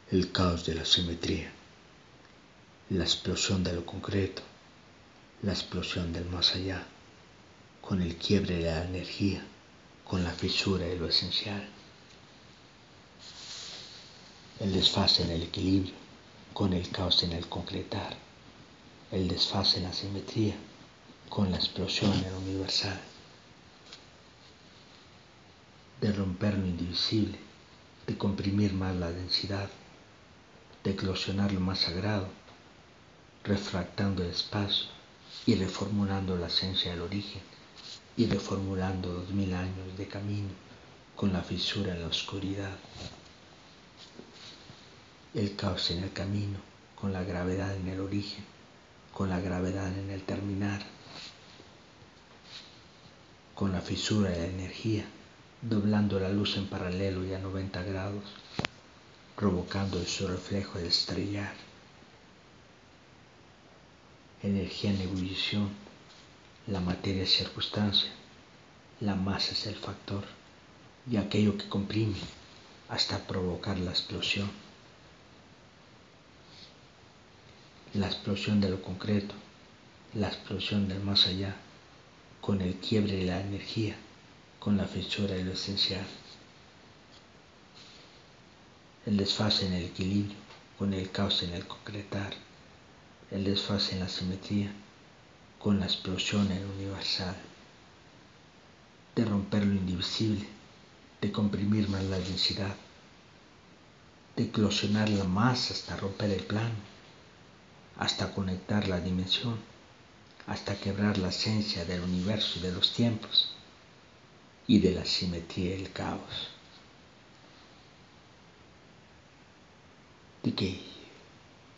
el caos de la simetría, la explosión de lo concreto, la explosión del más allá, con el quiebre de la energía, con la fisura de lo esencial, el desfase en el equilibrio, con el caos en el concretar, el desfase en la simetría, con la explosión en lo universal, de romper lo indivisible, de comprimir más la densidad, de eclosionar lo más sagrado, refractando el espacio y reformulando la esencia del origen y reformulando 2000 años de camino con la fisura en la oscuridad, el caos en el camino con la gravedad en el origen, con la gravedad en el terminar, con la fisura de la energía, doblando la luz en paralelo y a 90 grados, provocando su reflejo de estrellar, energía en ebullición, la materia es circunstancia, la masa es el factor y aquello que comprime hasta provocar la explosión de lo concreto, la explosión del más allá, con el quiebre de la energía, con la fisura de lo esencial, el desfase en el equilibrio, con el caos en el concretar, el desfase en la simetría, con la explosión en lo universal, de romper lo indivisible, de comprimir más la densidad, de eclosionarla más hasta romper el plano, hasta conectar la dimensión, hasta quebrar la esencia del universo y de los tiempos y de la simetría y el caos. Decay.